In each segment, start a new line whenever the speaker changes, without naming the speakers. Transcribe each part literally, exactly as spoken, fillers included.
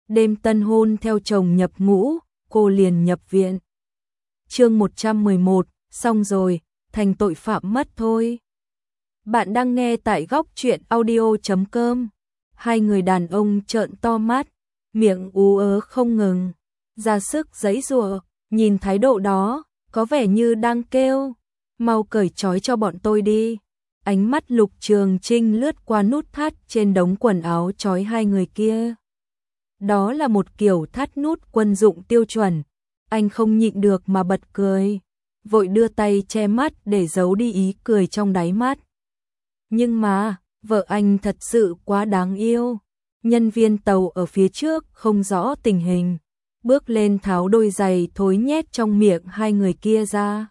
đêm tân hôn theo chồng nhập ngũ, cô liền nhập viện. Chương một trăm mười một, xong rồi, thành tội phạm mất thôi. Bạn đang nghe tại góc truyện audio chấm com. Hai người đàn ông trợn to mắt, miệng ú ớ không ngừng, ra sức giãy giụa, nhìn thái độ đó, có vẻ như đang kêu, mau cởi trói cho bọn tôi đi. Ánh mắt Lục Trường Trinh lướt qua nút thắt trên đống quần áo trói hai người kia. Đó là một kiểu thắt nút quân dụng tiêu chuẩn, anh không nhịn được mà bật cười, vội đưa tay che mắt để giấu đi ý cười trong đáy mắt. Nhưng mà, vợ anh thật sự quá đáng yêu. Nhân viên tàu ở phía trước không rõ tình hình, bước lên tháo đôi giày thối nhét trong miệng hai người kia ra.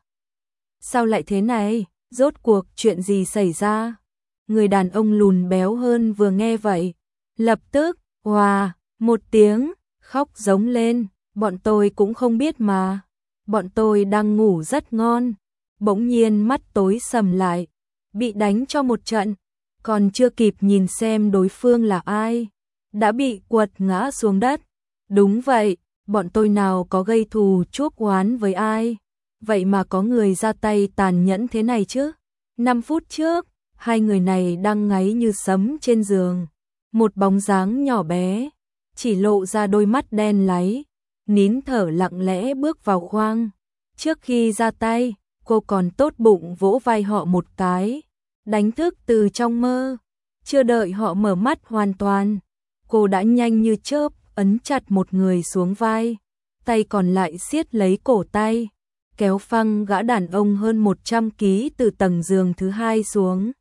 Sao lại thế này? Rốt cuộc chuyện gì xảy ra? Người đàn ông lùn béo hơn vừa nghe vậy, lập tức, hòa, một tiếng, khóc giống lên. Bọn tôi cũng không biết mà. Bọn tôi đang ngủ rất ngon. Bỗng nhiên mắt tối sầm lại, bị đánh cho một trận, còn chưa kịp nhìn xem đối phương là ai, đã bị quật ngã xuống đất. Đúng vậy, bọn tôi nào có gây thù chuốc oán với ai, vậy mà có người ra tay tàn nhẫn thế này chứ. Năm phút trước, hai người này đang ngáy như sấm trên giường, một bóng dáng nhỏ bé, chỉ lộ ra đôi mắt đen láy, nín thở lặng lẽ bước vào khoang. Trước khi ra tay, cô còn tốt bụng vỗ vai họ một cái, đánh thức từ trong mơ. Chưa đợi họ mở mắt hoàn toàn, cô đã nhanh như chớp ấn chặt một người xuống vai, tay còn lại siết lấy cổ tay, kéo phăng gã đàn ông hơn một trăm ki lô gam từ tầng giường thứ hai xuống.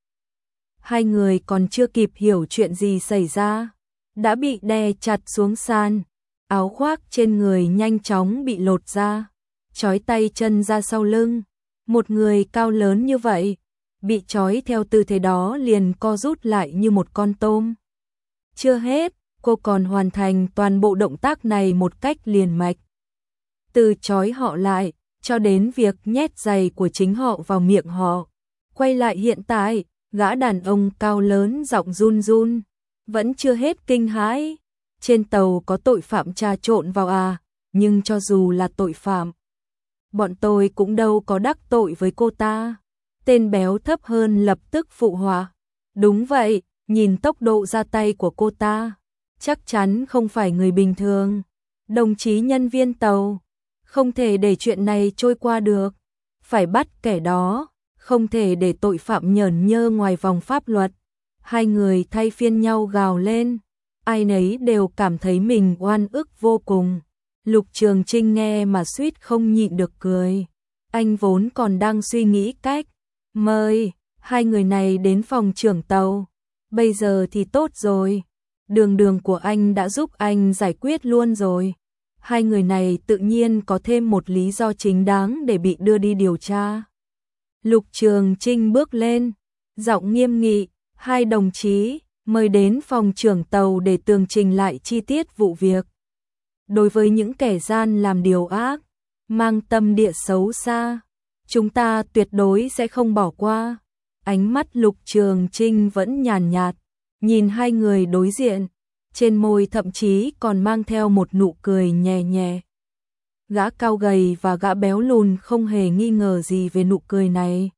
Hai người còn chưa kịp hiểu chuyện gì xảy ra, đã bị đè chặt xuống sàn, áo khoác trên người nhanh chóng bị lột ra, trói tay chân ra sau lưng. Một người cao lớn như vậy, bị trói theo tư thế đó liền co rút lại như một con tôm. Chưa hết, cô còn hoàn thành toàn bộ động tác này một cách liền mạch. Từ trói họ lại, cho đến việc nhét giày của chính họ vào miệng họ. Quay lại hiện tại, gã đàn ông cao lớn giọng run run, vẫn chưa hết kinh hãi. Trên tàu có tội phạm trà trộn vào à, nhưng cho dù là tội phạm, bọn tôi cũng đâu có đắc tội với cô ta. Tên béo thấp hơn lập tức phụ họa. Đúng vậy, nhìn tốc độ ra tay của cô ta, chắc chắn không phải người bình thường. Đồng chí nhân viên tàu, không thể để chuyện này trôi qua được. Phải bắt kẻ đó, không thể để tội phạm nhởn nhơ ngoài vòng pháp luật. Hai người thay phiên nhau gào lên, ai nấy đều cảm thấy mình oan ức vô cùng. Lục Trường Trinh nghe mà suýt không nhịn được cười. Anh vốn còn đang suy nghĩ cách mời hai người này đến phòng trưởng tàu. Bây giờ thì tốt rồi, đường đường của anh đã giúp anh giải quyết luôn rồi. Hai người này tự nhiên có thêm một lý do chính đáng để bị đưa đi điều tra. Lục Trường Trinh bước lên, giọng nghiêm nghị, hai đồng chí, mời đến phòng trưởng tàu để tường trình lại chi tiết vụ việc. Đối với những kẻ gian làm điều ác, mang tâm địa xấu xa, chúng ta tuyệt đối sẽ không bỏ qua. Ánh mắt Lục Trường Trinh vẫn nhàn nhạt, nhìn hai người đối diện, trên môi thậm chí còn mang theo một nụ cười nhẹ nhẹ. Gã cao gầy và gã béo lùn không hề nghi ngờ gì về nụ cười này.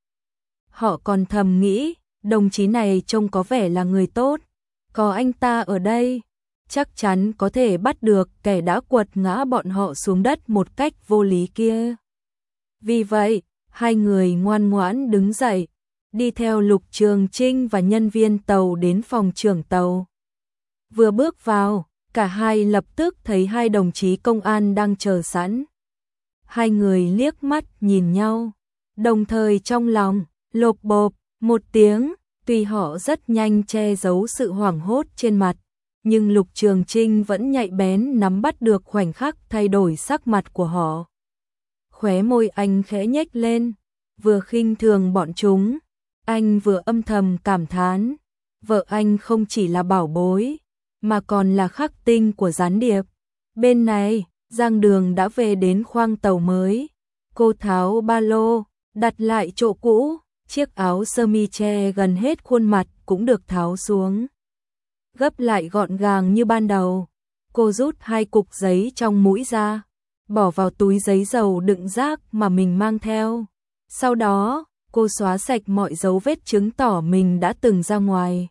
Họ còn thầm nghĩ, đồng chí này trông có vẻ là người tốt, có anh ta ở đây, chắc chắn có thể bắt được kẻ đã quật ngã bọn họ xuống đất một cách vô lý kia. Vì vậy, hai người ngoan ngoãn đứng dậy, đi theo Lục Trường Trinh và nhân viên tàu đến phòng trưởng tàu. Vừa bước vào, cả hai lập tức thấy hai đồng chí công an đang chờ sẵn. Hai người liếc mắt nhìn nhau, đồng thời trong lòng lộp bộp một tiếng. Tuy họ rất nhanh che giấu sự hoảng hốt trên mặt, nhưng Lục Trường Trinh vẫn nhạy bén nắm bắt được khoảnh khắc thay đổi sắc mặt của họ. Khóe môi anh khẽ nhếch lên, vừa khinh thường bọn chúng, anh vừa âm thầm cảm thán, vợ anh không chỉ là bảo bối, mà còn là khắc tinh của gián điệp. Bên này, Giang Đường đã về đến khoang tàu mới, cô tháo ba lô, đặt lại chỗ cũ, chiếc áo sơ mi che gần hết khuôn mặt cũng được tháo xuống, gấp lại gọn gàng như ban đầu. Cô rút hai cục giấy trong mũi ra, bỏ vào túi giấy dầu đựng rác mà mình mang theo. Sau đó, cô xóa sạch mọi dấu vết chứng tỏ mình đã từng ra ngoài.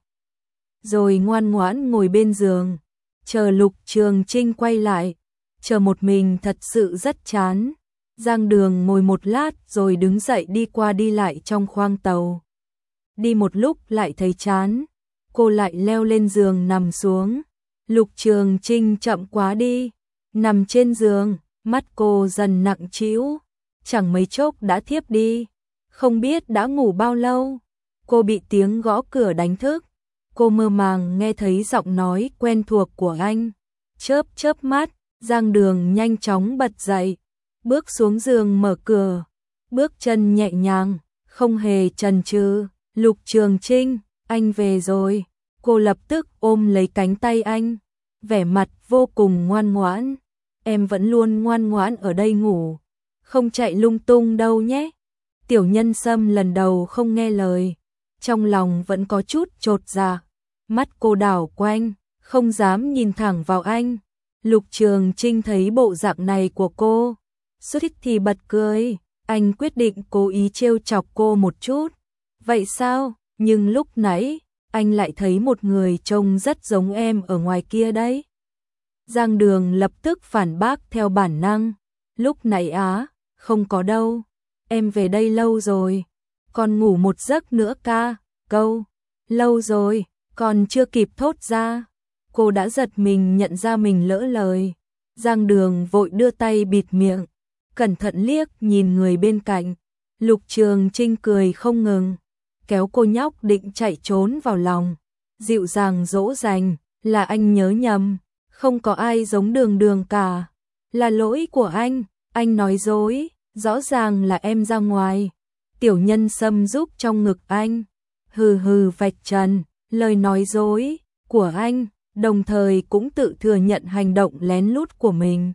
Rồi ngoan ngoãn ngồi bên giường, chờ Lục Trường Trinh quay lại. Chờ một mình thật sự rất chán. Giang Đường ngồi một lát rồi đứng dậy đi qua đi lại trong khoang tàu. Đi một lúc lại thấy chán, cô lại leo lên giường nằm xuống. Lục Trường Trinh chậm quá đi, nằm trên giường, mắt cô dần nặng trĩu, chẳng mấy chốc đã thiếp đi, không biết đã ngủ bao lâu. Cô bị tiếng gõ cửa đánh thức, cô mơ màng nghe thấy giọng nói quen thuộc của anh. Chớp chớp mắt, Giang Đường nhanh chóng bật dậy, bước xuống giường mở cửa, bước chân nhẹ nhàng, không hề chần chừ. Lục Trường Trinh, anh về rồi. Cô lập tức ôm lấy cánh tay anh, vẻ mặt vô cùng ngoan ngoãn. Em vẫn luôn ngoan ngoãn ở đây ngủ, không chạy lung tung đâu nhé. Tiểu Nhân Sâm lần đầu không nghe lời, trong lòng vẫn có chút chột dạ. Mắt cô đảo quanh, không dám nhìn thẳng vào anh. Lục Trường Trinh thấy bộ dạng này của cô, suýt thì bật cười. Anh quyết định cố ý trêu chọc cô một chút. Vậy sao? Nhưng lúc nãy anh lại thấy một người trông rất giống em ở ngoài kia đấy. Giang Đường lập tức phản bác theo bản năng. Lúc nãy á, không có đâu. Em về đây lâu rồi, còn ngủ một giấc nữa ca. Câu, lâu rồi, còn chưa kịp thốt ra. Cô đã giật mình nhận ra mình lỡ lời. Giang Đường vội đưa tay bịt miệng, cẩn thận liếc nhìn người bên cạnh. Lục Trường Trinh cười không ngừng, kéo cô nhóc định chạy trốn vào lòng, dịu dàng dỗ dành. Là anh nhớ nhầm, không có ai giống Đường Đường cả. Là lỗi của anh, anh nói dối, rõ ràng là em ra ngoài. Tiểu Nhân Sâm giúp trong ngực anh, hừ hừ vạch trần lời nói dối của anh, đồng thời cũng tự thừa nhận hành động lén lút của mình.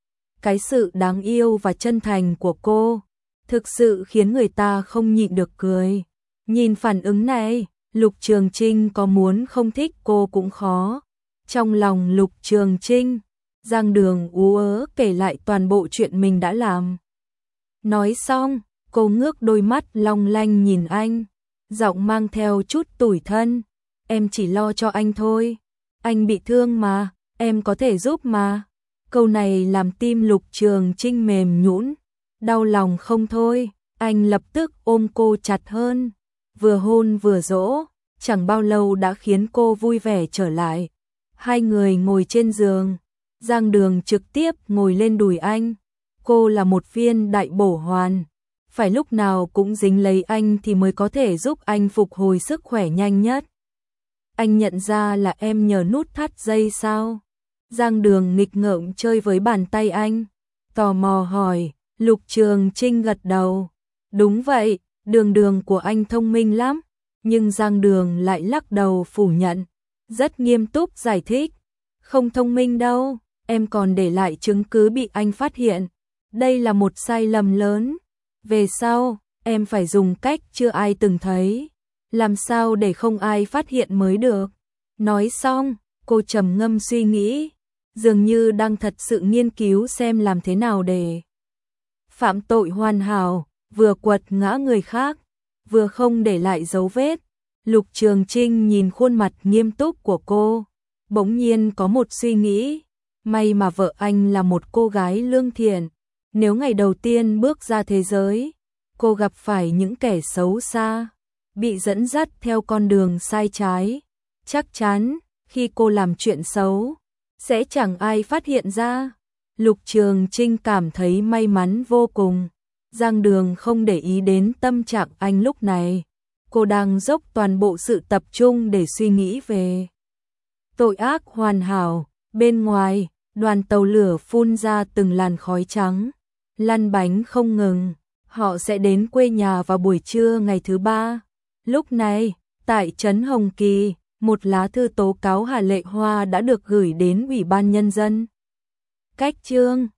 Cái sự đáng yêu và chân thành của cô thực sự khiến người ta không nhịn được cười. Nhìn phản ứng này, Lục Trường Trinh có muốn không thích cô cũng khó. Trong lòng Lục Trường Trinh, Giang Đường ú ớ kể lại toàn bộ chuyện mình đã làm. Nói xong, cô ngước đôi mắt long lanh nhìn anh, giọng mang theo chút tủi thân. Em chỉ lo cho anh thôi, anh bị thương mà, em có thể giúp mà. Câu này làm tim Lục Trường Trinh mềm nhũn, đau lòng không thôi. Anh lập tức ôm cô chặt hơn, vừa hôn vừa dỗ, chẳng bao lâu đã khiến cô vui vẻ trở lại. Hai người ngồi trên giường, Giang Đường trực tiếp ngồi lên đùi anh. Cô là một viên đại bổ hoàn, phải lúc nào cũng dính lấy anh thì mới có thể giúp anh phục hồi sức khỏe nhanh nhất. Anh nhận ra là em nhờ nút thắt dây sao? Giang Đường nghịch ngợm chơi với bàn tay anh, tò mò hỏi. Lục Trường Trinh gật đầu. Đúng vậy, Đường Đường của anh thông minh lắm. Nhưng Giang Đường lại lắc đầu phủ nhận, rất nghiêm túc giải thích. Không thông minh đâu, em còn để lại chứng cứ bị anh phát hiện. Đây là một sai lầm lớn. Về sau, em phải dùng cách chưa ai từng thấy. Làm sao để không ai phát hiện mới được. Nói xong, cô trầm ngâm suy nghĩ, dường như đang thật sự nghiên cứu xem làm thế nào để phạm tội hoàn hảo, vừa quật ngã người khác, vừa không để lại dấu vết. Lục Trường Trinh nhìn khuôn mặt nghiêm túc của cô, bỗng nhiên có một suy nghĩ. May mà vợ anh là một cô gái lương thiện. Nếu ngày đầu tiên bước ra thế giới, cô gặp phải những kẻ xấu xa, bị dẫn dắt theo con đường sai trái, chắc chắn khi cô làm chuyện xấu sẽ chẳng ai phát hiện ra. Lục Trường Trinh cảm thấy may mắn vô cùng. Giang Đường không để ý đến tâm trạng anh lúc này, cô đang dốc toàn bộ sự tập trung để suy nghĩ về tội ác hoàn hảo. Bên ngoài, đoàn tàu lửa phun ra từng làn khói trắng, lăn bánh không ngừng. Họ sẽ đến quê nhà vào buổi trưa ngày thứ ba. Lúc này, tại trấn Hồng Kỳ, một lá thư tố cáo Hà Lệ Hoa đã được gửi đến Ủy ban Nhân dân. Cách chương